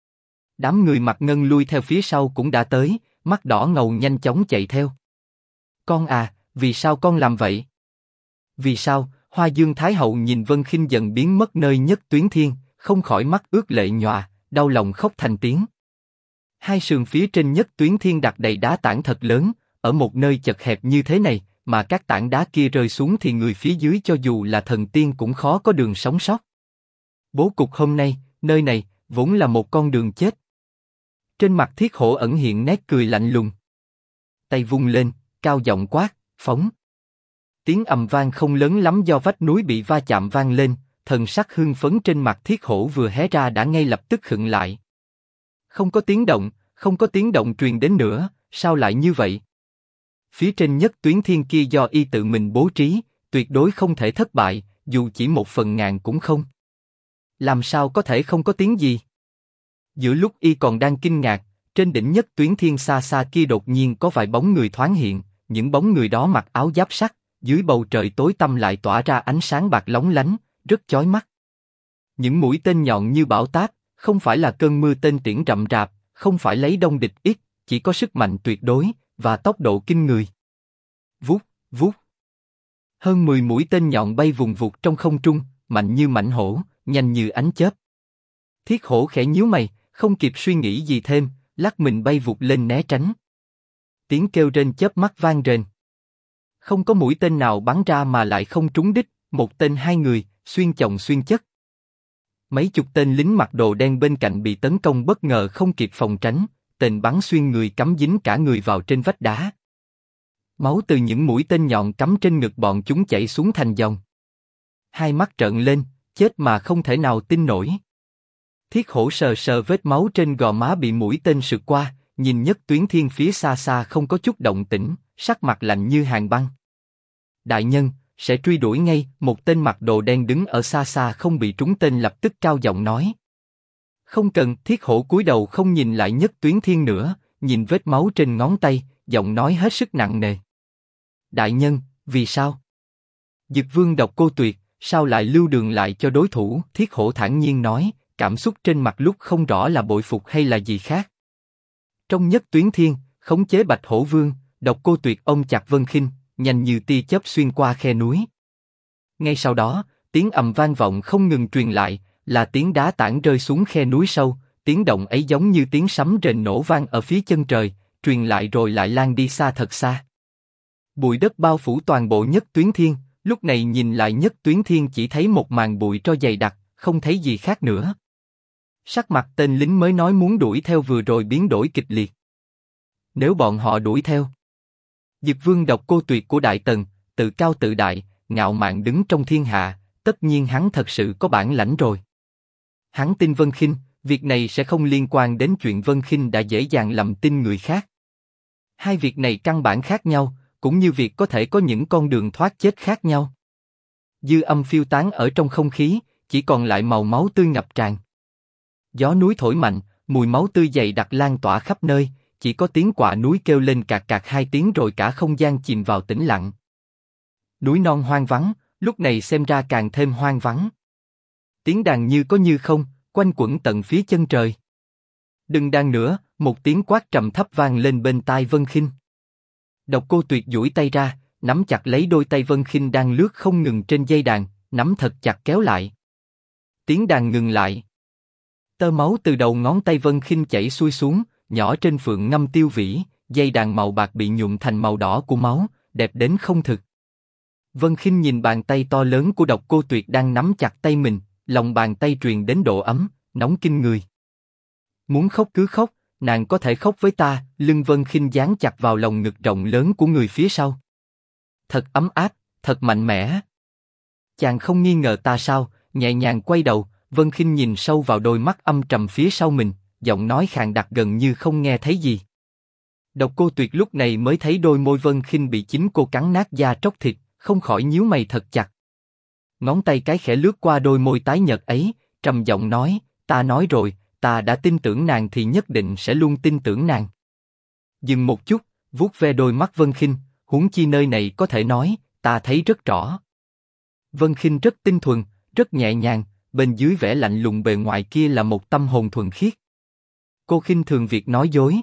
Đám người Mặt Ngân lui theo phía sau cũng đã tới, mắt đỏ ngầu nhanh chóng chạy theo. Con à, vì sao con làm vậy? Vì sao? Hoa Dương Thái Hậu nhìn Vân Khinh dần biến mất nơi Nhất Tuyến Thiên, không khỏi mắt ướt lệ nhòa, đau lòng khóc thành tiếng. Hai sườn phía trên nhất tuyến thiên đặt đầy đá tảng thật lớn, ở một nơi chật hẹp như thế này, mà các tảng đá kia rơi xuống thì người phía dưới cho dù là thần tiên cũng khó có đường sống sót. Bố cục hôm nay, nơi này, vốn là một con đường chết. Trên mặt Thiết Hổ ẩn hiện nét cười lạnh lùng. Tay vung lên, cao giọng quát, phóng. Tiếng ầm vang không lớn lắm do vách núi bị va chạm vang lên, thần sắc hưng phấn trên mặt Thiết Hổ vừa hé ra đã ngay lập tức khựng lại. Không có tiếng động, không có tiếng động truyền đến nữa, sao lại như vậy? Phía trên nhất tuyến thiên kia do y tự mình bố trí, tuyệt đối không thể thất bại, dù chỉ 1/1000 cũng không. Làm sao có thể không có tiếng gì? Giữa lúc y còn đang kinh ngạc, trên đỉnh nhất tuyến thiên xa xa kia đột nhiên có vài bóng người thoáng hiện, những bóng người đó mặc áo giáp sắt, dưới bầu trời tối tăm lại tỏa ra ánh sáng bạc lóng lánh, rất chói mắt. Những mũi tên nhọn như bão táp, không phải là cơn mưa tên tiễn rậm rạp, không phải lấy đông địch ít, chỉ có sức mạnh tuyệt đối và tốc độ kinh người. Vút, vút. Hơn 10 mũi tên nhọn bay vùng vụt trong không trung, mạnh như mãnh hổ, nhanh như ánh chớp. Thiết Hổ khẽ nhíu mày, không kịp suy nghĩ gì thêm, lắc mình bay vụt lên né tránh. Tiếng kêu rên chớp mắt vang rền. Không có mũi tên nào bắn ra mà lại không trúng đích, một tên hai người, xuyên chồng xuyên chất. Mấy chục tên lính mặc đồ đen bên cạnh bị tấn công bất ngờ không kịp phòng tránh, tên bắn xuyên người cắm dính cả người vào trên vách đá. Máu từ những mũi tên nhọn cắm trên ngực bọn chúng chảy xuống thành dòng. Hai mắt trợn lên, chết mà không thể nào tin nổi. Thiết Hổ sờ sờ vết máu trên gò má bị mũi tên sượt qua, nhìn nhất tuyến thiên phía xa xa không có chút động tĩnh, sắc mặt lạnh như hàn băng. Đại nhân, sẽ truy đuổi ngay. Một tên mặc đồ đen đứng ở xa xa không bị trúng tên lập tức cao giọng nói. Không cần. Thiết Hổ cúi đầu không nhìn lại nhất tuyến thiên nữa, nhìn vết máu trên ngón tay, giọng nói hết sức nặng nề. Đại nhân, vì sao? Dực Vương Độc Cô Tuyệt, sao lại lưu đường lại cho đối thủ? Thiết Hổ thản nhiên nói, cảm xúc trên mặt lúc không rõ là bội phục hay là gì khác. Trong nhất tuyến thiên, khống chế Bạch Hổ Vương, Độc Cô Tuyệt ôm chặt Vân Khinh, nhanh như tia chớp xuyên qua khe núi. Ngay sau đó, tiếng ầm vang vọng không ngừng truyền lại, là tiếng đá tảng rơi xuống khe núi sâu, tiếng động ấy giống như tiếng sấm rền nổ vang ở phía chân trời, truyền lại rồi lại lan đi xa thật xa. Bụi đất bao phủ toàn bộ nhất tuyến thiên, lúc này nhìn lại nhất tuyến thiên chỉ thấy một màn bụi tro dày đặc, không thấy gì khác nữa. Sắc mặt tên lính mới nói muốn đuổi theo vừa rồi biến đổi kịch liệt. Nếu bọn họ đuổi theo, Dực Vương Độc Cô Tuyệt của Đại Tần, tự cao tự đại, ngạo mạn đứng trong thiên hạ, tất nhiên hắn thật sự có bản lãnh rồi. Hắn tin Vân Khinh, việc này sẽ không liên quan đến chuyện Vân Khinh đã dễ dàng lầm tin người khác. Hai việc này căn bản khác nhau, cũng như việc có thể có những con đường thoát chết khác nhau. Dư âm phiêu tán ở trong không khí, chỉ còn lại màu máu tươi ngập tràn. Gió núi thổi mạnh, mùi máu tươi dày đặc lan tỏa khắp nơi, chỉ có tiếng quạ núi kêu lên cạc cạc 2 tiếng rồi cả không gian chìm vào tĩnh lặng. Núi non hoang vắng, lúc này xem ra càng thêm hoang vắng. Tiếng đàn như có như không, quanh quẩn tận phía chân trời. Đừng đàn nữa, một tiếng quát trầm thấp vang lên bên tai Vân Khinh. Độc Cô Tuyệt duỗi tay ra, nắm chặt lấy đôi tay Vân Khinh đang lướt không ngừng trên dây đàn, nắm thật chặt kéo lại. Tiếng đàn ngừng lại. Tơ máu từ đầu ngón tay Vân Khinh chảy xuôi xuống, nhỏ trên phượng ngâm tiêu vĩ, dây đàn màu bạc bị nhuộm thành màu đỏ của máu, đẹp đến không thực. Vân Khinh nhìn bàn tay to lớn của Độc Cô Tuyệt đang nắm chặt tay mình, lòng bàn tay truyền đến độ ấm, nóng kinh người. Muốn khóc cứ khóc, nàng có thể khóc với ta. Lưng Vân Khinh dán chặt vào lòng ngực rộng lớn của người phía sau. Thật ấm áp, thật mạnh mẽ. Chàng không nghi ngờ ta sao? Nhẹ nhàng quay đầu, Vân Khinh nhìn sâu vào đôi mắt âm trầm phía sau mình, giọng nói khàn đặc gần như không nghe thấy gì. Độc Cô Tuyệt lúc này mới thấy đôi môi Vân Khinh bị chính cô cắn nát da tróc thịt, không khỏi nhíu mày thật chặt. Ngón tay cái khẽ lướt qua đôi môi tái nhợt ấy, trầm giọng nói, ta nói rồi, ta đã tin tưởng nàng thì nhất định sẽ luôn tin tưởng nàng. Dừng một chút, vuốt ve đôi mắt Vân Khinh, huống chi nơi này có thể nói, ta thấy rất rõ. Vân Khinh rất tinh thuần, rất nhẹ nhàng, bên dưới vẻ lạnh lùng bề ngoài kia là một tâm hồn thuần khiết. Cô khinh thường việc nói dối.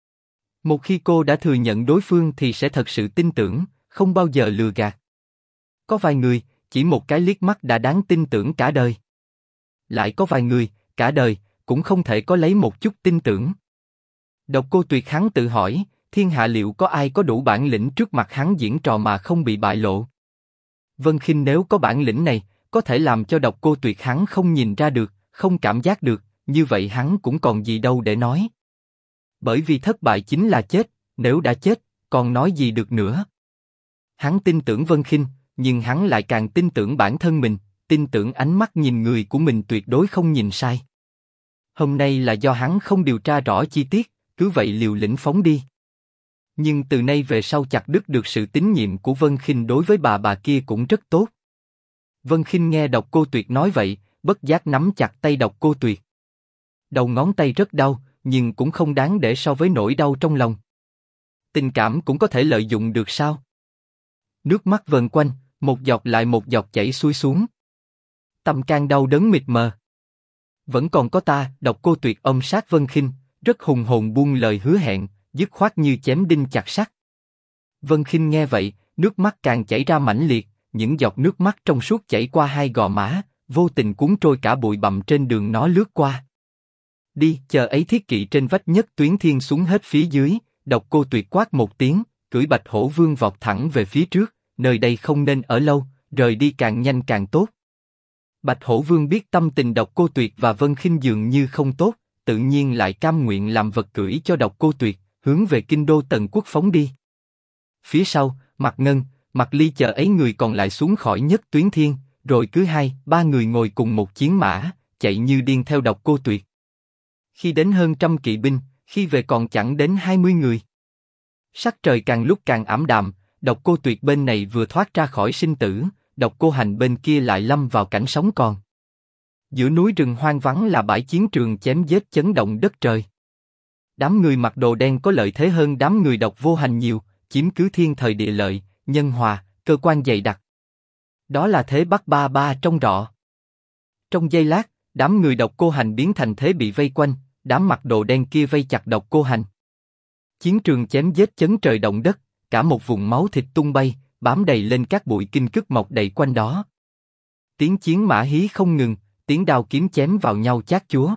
Một khi cô đã thừa nhận đối phương thì sẽ thật sự tin tưởng, không bao giờ lừa gạt. Có vài người, chỉ một cái liếc mắt đã đáng tin tưởng cả đời. Lại có vài người, cả đời, cũng không thể có lấy một chút tin tưởng. Độc Cô Tuyệt hắn tự hỏi, thiên hạ liệu có ai có đủ bản lĩnh trước mặt hắn diễn trò mà không bị bại lộ? Vân Khinh nếu có bản lĩnh này, có thể làm cho Độc Cô Tuyệt hắn không nhìn ra được, không cảm giác được, như vậy hắn cũng còn gì đâu để nói. Bởi vì thất bại chính là chết, nếu đã chết, còn nói gì được nữa? Hắn tin tưởng Vân Khinh, nhưng hắn lại càng tin tưởng bản thân mình, tin tưởng ánh mắt nhìn người của mình tuyệt đối không nhìn sai. Hôm nay là do hắn không điều tra rõ chi tiết, cứ vậy liều lĩnh phóng đi. Nhưng từ nay về sau chặt đứt được sự tín nhiệm của Vân Khinh đối với bà kia cũng rất tốt. Vân Khinh nghe Độc Cô Tuyệt nói vậy, bất giác nắm chặt tay Độc Cô Tuyệt. Đầu ngón tay rất đau, nhưng cũng không đáng để so với nỗi đau trong lòng. Tình cảm cũng có thể lợi dụng được sao? Nước mắt vần quanh, một giọt lại một giọt chảy xuôi xuống. Tâm can đau đớn mịt mờ. Vẫn còn có ta, Độc Cô Tuyệt ôm sát Vân Khinh, rất hùng hồn buông lời hứa hẹn, dứt khoát như chém đinh chặt sắt. Vân Khinh nghe vậy, nước mắt càng chảy ra mãnh liệt, những giọt nước mắt trong suốt chảy qua hai gò má, vô tình cuốn trôi cả bụi bặm trên đường nó lướt qua. Đi, chờ ấy thiết kỵ trên vách nhất tuyến thiên xuống hết phía dưới, Độc Cô Tuyệt quát một tiếng, cưỡi Bạch Hổ Vương vọt thẳng về phía trước, nơi đây không nên ở lâu, rời đi càng nhanh càng tốt. Bạch Hổ Vương biết tâm tình Độc Cô Tuyệt và Vân Khinh dường như không tốt, tự nhiên lại cam nguyện làm vật cưỡi cho Độc Cô Tuyệt, hướng về kinh đô Tần Quốc phóng đi. Phía sau, Mạc Ngân, Mạc Ly chờ ấy người còn lại xuống khỏi nhất tuyến thiên, rồi cứ hai, ba người ngồi cùng một chiến mã, chạy như điên theo Độc Cô Tuyệt. Khi đến hơn 100 kỵ binh, khi về còn chẳng đến 20 người. Sắc trời càng lúc càng ảm đạm, Độc Cô Tuyệt bên này vừa thoát ra khỏi sinh tử, Độc Cô Hành bên kia lại lâm vào cảnh sống còn. Giữa núi rừng hoang vắng là bãi chiến trường chém giết chấn động đất trời. Đám người mặc đồ đen có lợi thế hơn đám người Độc Vô Hành nhiều, chiếm cứ thiên thời địa lợi, nhân hòa, cơ quan dày đặc. Đó là thế Bắc Ba Ba trong rọ. Trong giây lát, đám người Độc Cô Hành biến thành thế bị vây quanh, đám mặc đồ đen kia vây chặt Độc Cô Hành. Chiến trường chém giết chấn trời động đất, cả một vùng máu thịt tung bay, bám đầy lên các bụi kinh cức mọc đầy quanh đó. Tiếng chiến mã hí không ngừng, tiếng đao kiếm chém vào nhau chát chúa.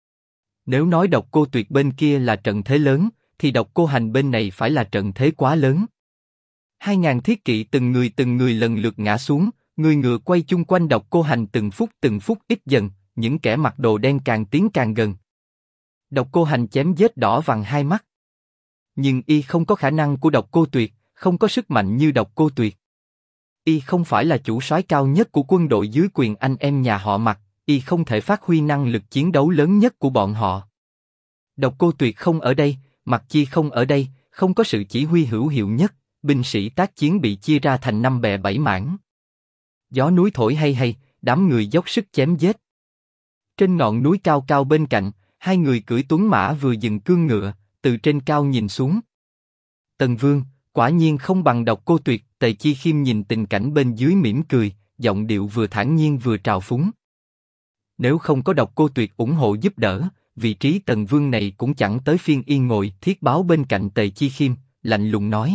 Nếu nói Độc Cô Tuyệt bên kia là trận thế lớn, thì Độc Cô Hành bên này phải là trận thế quá lớn. 2000 thiết kỵ từng người lần lượt ngã xuống, người ngựa quay chung quanh Độc Cô Hành từng phút ít dần, những kẻ mặc đồ đen càng tiến càng gần. Độc Cô Hành chém giết đỏ vàng hai mắt. Nhưng y không có khả năng của Độc Cô Tuyệt, không có sức mạnh như Độc Cô Tuyệt. Y không phải là chủ soái cao nhất của quân đội dưới quyền anh em nhà họ Mạc, y không thể phát huy năng lực chiến đấu lớn nhất của bọn họ. Độc Cô Tuyệt không ở đây, Mạc Chi không ở đây, không có sự chỉ huy hữu hiệu nhất, binh sĩ tác chiến bị chia ra thành 5 bè 7 mảng. Gió núi thổi hay, đám người dốc sức chém giết. Trên ngọn núi cao cao bên cạnh, hai người cưỡi tuấn mã vừa dừng cương ngựa, từ trên cao nhìn xuống. Tần Vương, quả nhiên không bằng Độc Cô Tuyệt. Tề Chi Khiêm nhìn tình cảnh bên dưới mỉm cười, giọng điệu vừa thản nhiên vừa trào phúng. Nếu không có Độc Cô Tuyệt ủng hộ giúp đỡ, vị trí Tần Vương này cũng chẳng tới phiên yên ngồi. Thiết Báo bên cạnh Tề Chi Khiêm, lạnh lùng nói.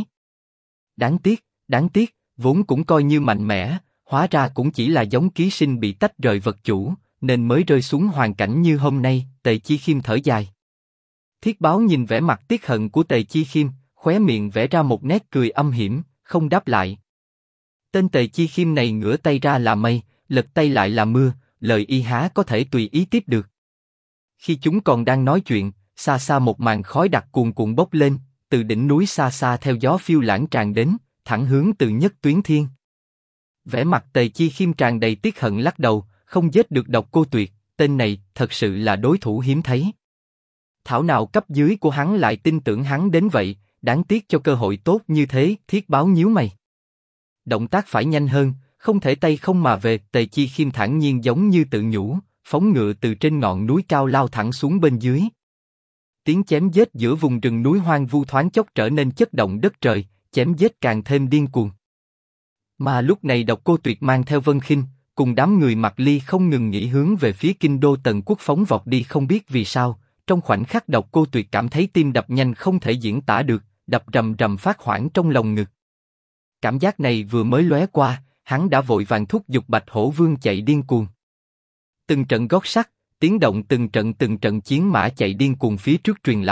Đáng tiếc, vốn cũng coi như mạnh mẽ, hóa ra cũng chỉ là giống ký sinh bị tách rời vật chủ, nên mới rơi xuống hoàn cảnh như hôm nay. Tề Chi Khiêm thở dài. Thiết Báo nhìn vẻ mặt tiếc hận của Tề Chi Khiêm, khóe miệng vẽ ra một nét cười âm hiểm, không đáp lại. Tên Tề Chi Khiêm này ngửa tay ra là mây, lật tay lại là mưa, lời y há có thể tùy ý tiếp được. Khi chúng còn đang nói chuyện, xa xa một màn khói đặc cuồn cuộn bốc lên, từ đỉnh núi xa xa theo gió phiêu lãng tràn đến, thẳng hướng từ nhất tuyến thiên. Vẻ mặt Tề Chi Khiêm tràn đầy tiếc hận lắc đầu, không giết được Độc Cô Tuyệt, tên này thật sự là đối thủ hiếm thấy. Thảo nào cấp dưới của hắn lại tin tưởng hắn đến vậy, đáng tiếc cho cơ hội tốt như thế. Thiết Báo nhíu mày. Động tác phải nhanh hơn, không thể tay không mà về. Tề Chi Khiêm thản nhiên giống như tự nhủ, phóng ngựa từ trên ngọn núi cao lao thẳng xuống bên dưới. Tiếng chém giết giữa vùng rừng núi hoang vu thoáng chốc trở nên chấn động đất trời, chém giết càng thêm điên cuồng. Mà lúc này Độc Cô Tuyệt mang theo Vân Khinh, cùng đám người Mạc Ly không ngừng nghỉ hướng về phía kinh đô Tần Quốc phóng vọt đi. Không biết vì sao, trong khoảnh khắc Độc Cô Tuyệt cảm thấy tim đập nhanh không thể diễn tả được, đập rầm rầm phát hoảng trong lồng ngực. Cảm giác này vừa mới lóe qua, hắn đã vội vàng thúc giục Bạch Hổ Vương chạy điên cuồng. Từng trận gót sắt, tiếng động từng trận chiến mã chạy điên cuồng phía trước truyền lại,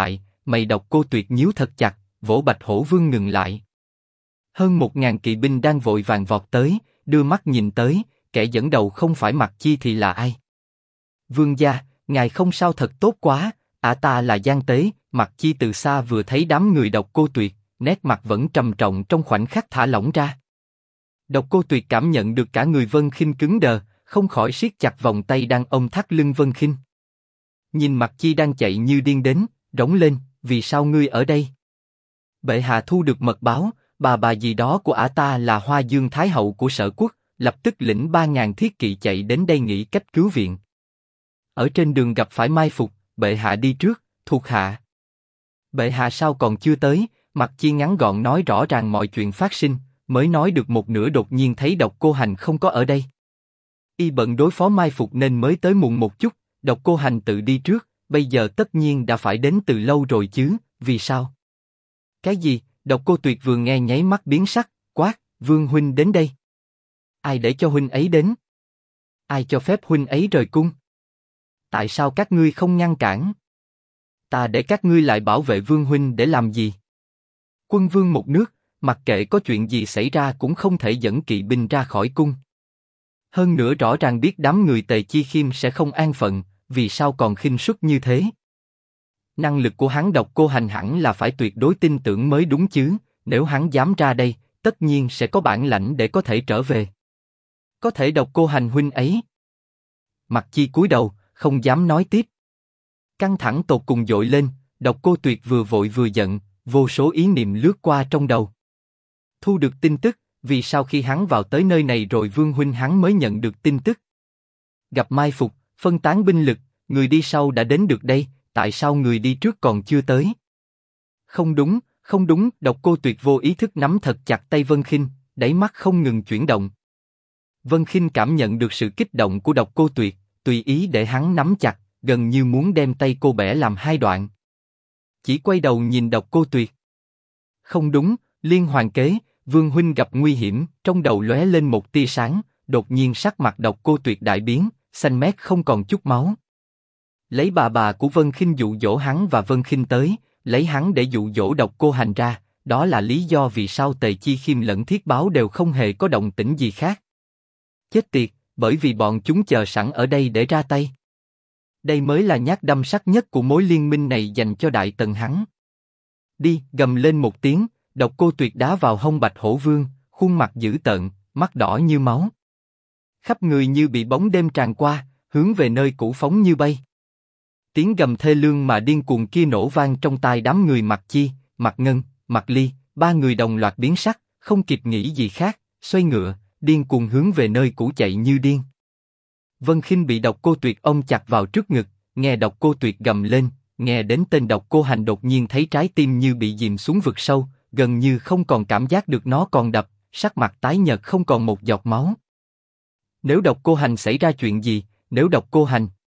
mày Độc Cô Tuyệt nhíu thật chặt, vỗ Bạch Hổ Vương ngừng lại. Hơn 1000 kỵ binh đang vội vàng vọt tới, đưa mắt nhìn tới, kẻ dẫn đầu không phải Mặc Chi thì là ai? Vương gia, ngài không sao thật tốt quá, ta là Giang Tế. Mặc Chi từ xa vừa thấy đám người Độc Cô Tuyệt, nét mặt vẫn trầm trọng trong khoảnh khắc thả lỏng ra. Độc Cô Tuyệt cảm nhận được cả người Vân Khinh cứng đờ, không khỏi siết chặt vòng tay đang ôm thắt lưng Vân Khinh. Nhìn Mặc Chi đang chạy như điên đến, rống lên, vì sao ngươi ở đây? Bệ hạ thu được mật báo, bà gì đó của ta là Hoa Dương Thái hậu của Sở Quốc, lập tức lĩnh 3000 thiết kỵ chạy đến đây nghĩ cách cứu viện. Ở trên đường gặp phải mai phục, bệ hạ đi trước, thuộc hạ. Bệ hạ sao còn chưa tới? Mặc Chi ngắn gọn nói rõ ràng mọi chuyện phát sinh, mới nói được một nửa đột nhiên thấy Độc Cô Hành không có ở đây. Y bận đối phó mai phục nên mới tới muộn một chút, Độc Cô Hành tự đi trước, bây giờ tất nhiên đã phải đến từ lâu rồi chứ, vì sao? Cái gì? Độc Cô Tuyệt vừa nghe nháy mắt biến sắc, quát, Vương huynh đến đây. Ai để cho huynh ấy đến? Ai cho phép huynh ấy rời cung? Tại sao các ngươi không ngăn cản? Ta để các ngươi lại bảo vệ Vương huynh để làm gì? Quân vương một nước, mặc kệ có chuyện gì xảy ra cũng không thể dẫn kỵ binh ra khỏi cung. Hơn nữa rõ ràng biết đám người Tề Chi Khiêm sẽ không an phận, vì sao còn khinh suất như thế? Năng lực của hắn Độc Cô Hành hẳn là phải tuyệt đối tin tưởng mới đúng chứ, nếu hắn dám ra đây, tất nhiên sẽ có bản lãnh để có thể trở về. Có thể Độc Cô Hành huynh ấy. Mặc Chi cúi đầu, không dám nói tiếp. Căng thẳng tột cùng dội lên, Độc Cô Tuyệt vừa vội vừa giận, vô số ý niệm lướt qua trong đầu. Thu được tin tức, vì sao khi hắn vào tới nơi này rồi Vương huynh hắn mới nhận được tin tức? Gặp mai phục, phân tán binh lực, người đi sau đã đến được đây, tại sao người đi trước còn chưa tới? Không đúng, không đúng, Độc Cô Tuyệt vô ý thức nắm thật chặt tay Vân Khinh, đáy mắt không ngừng chuyển động. Vân Khinh cảm nhận được sự kích động của Độc Cô Tuyệt, tùy ý để hắn nắm chặt, gần như muốn đem tay cô bẻ làm hai đoạn. Chỉ quay đầu nhìn Độc Cô Tuyệt. Không đúng, liên hoàn kế, Vương huynh gặp nguy hiểm, trong đầu lóe lên một tia sáng, đột nhiên sắc mặt Độc Cô Tuyệt đại biến, xanh mét không còn chút máu. Lấy bà của Vân Khinh dụ dỗ hắn và Vân Khinh tới, lấy hắn để dụ dỗ Độc Cô Hành ra, đó là lý do vì sao Tề Chi Khiêm lẫn Thiết Báo đều không hề có động tĩnh gì khác. Chết tiệt, bởi vì bọn chúng chờ sẵn ở đây để ra tay. Đây mới là nhát đâm sắc nhất của mối liên minh này dành cho Đại Tần hắn. Đi, gầm lên một tiếng, Độc Cô Tuyệt đá vào hông Bạch Hổ Vương, khuôn mặt dữ tợn, mắt đỏ như máu. Khắp người như bị bóng đêm tràn qua, hướng về nơi cũ phóng như bay. Tiếng gầm thê lương mà điên cuồng kia nổ vang trong tai đám người Mặc Chi, Mặc Ngân, Mặc Ly, ba người đồng loạt biến sắc, không kịp nghĩ gì khác, xoay ngựa, điên cuồng hướng về nơi cũ chạy như điên. Vân Khinh bị Độc Cô Tuyệt ôm chặt vào trước ngực, nghe Độc Cô Tuyệt gầm lên, nghe đến tên Độc Cô Hành đột nhiên thấy trái tim như bị dìm xuống vực sâu, gần như không còn cảm giác được nó còn đập, sắc mặt tái nhợt không còn một giọt máu. Nếu Độc Cô Hành xảy ra chuyện gì, nếu Độc Cô Hành